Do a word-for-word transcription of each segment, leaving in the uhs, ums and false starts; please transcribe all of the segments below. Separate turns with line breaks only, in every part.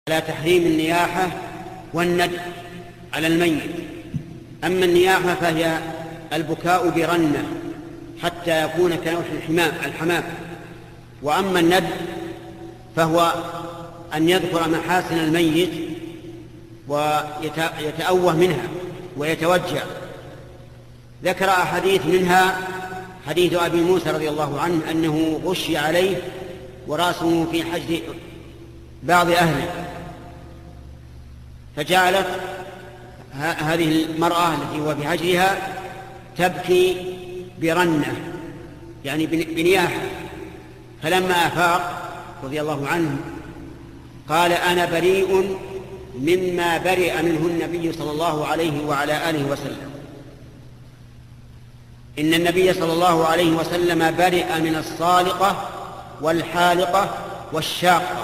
على تحريم النياحة والند على الميت. أما النياحة فهي البكاء برنة حتى يكون كنوح الحمام الحمام، وأما الند فهو أن يذكر محاسن الميت ويتأوه منها ويتوجع. ذكر أحاديث منها حديث أبي موسى رضي الله عنه أنه غشي عليه ورأسه في حجر بعض أهله، فجعلت هذه المرأة التي هو في حجرها تبكي برنة يعني بنياحة، فلما أفاق رضي الله عنه قال: أنا بريء مما برئ منه النبي صلى الله عليه وعلى آله وسلم. إن النبي صلى الله عليه وسلم برئ من الصالقة والحالقة والشاقة.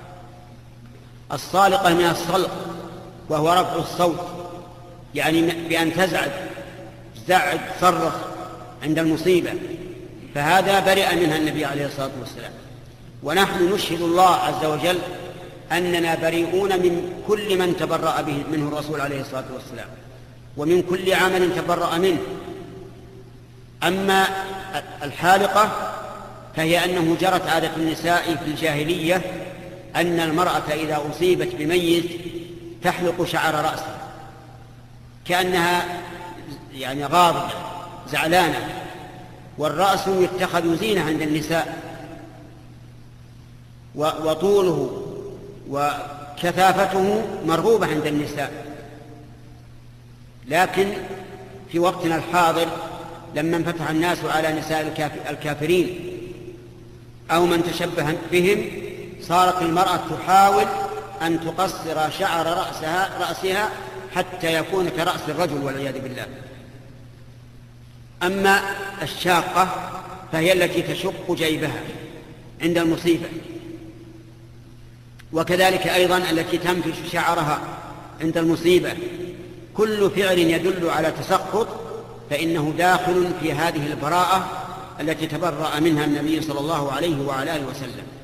الصالقة من الصلق وهو رفع الصوت، يعني بأن تزعج زعج صرخ عند المصيبة، فهذا برئ منها النبي عليه الصلاة والسلام. ونحن نشهد الله عز وجل أننا بريئون من كل من تبرأ به منه الرسول عليه الصلاة والسلام، ومن كل عمل تبرأ منه. أما الحالقة فهي أنه جرت عادة النساء في الجاهلية أن المرأة إذا أصيبت بميت تحلق شعر رأسها كأنها يعني غاضبة زعلانة، والرأس يتخذ زينة عند النساء، وطوله وكثافته مرغوبة عند النساء. لكن في وقتنا الحاضر لما انفتح الناس على نساء الكافرين أو من تشبه بهم، صارت المرأة تحاول أن تقصر شعر رأسها, رأسها حتى يكون كرأس الرجل والعياذ بالله. أما الشاقة فهي التي تشق جيبها عند المصيبة، وكذلك أيضا التي تنفش شعرها عند المصيبة. كل فعل يدل على تسقط فإنه داخل في هذه البراءة التي تبرأ منها النبي صلى الله عليه وعلى آله وسلم.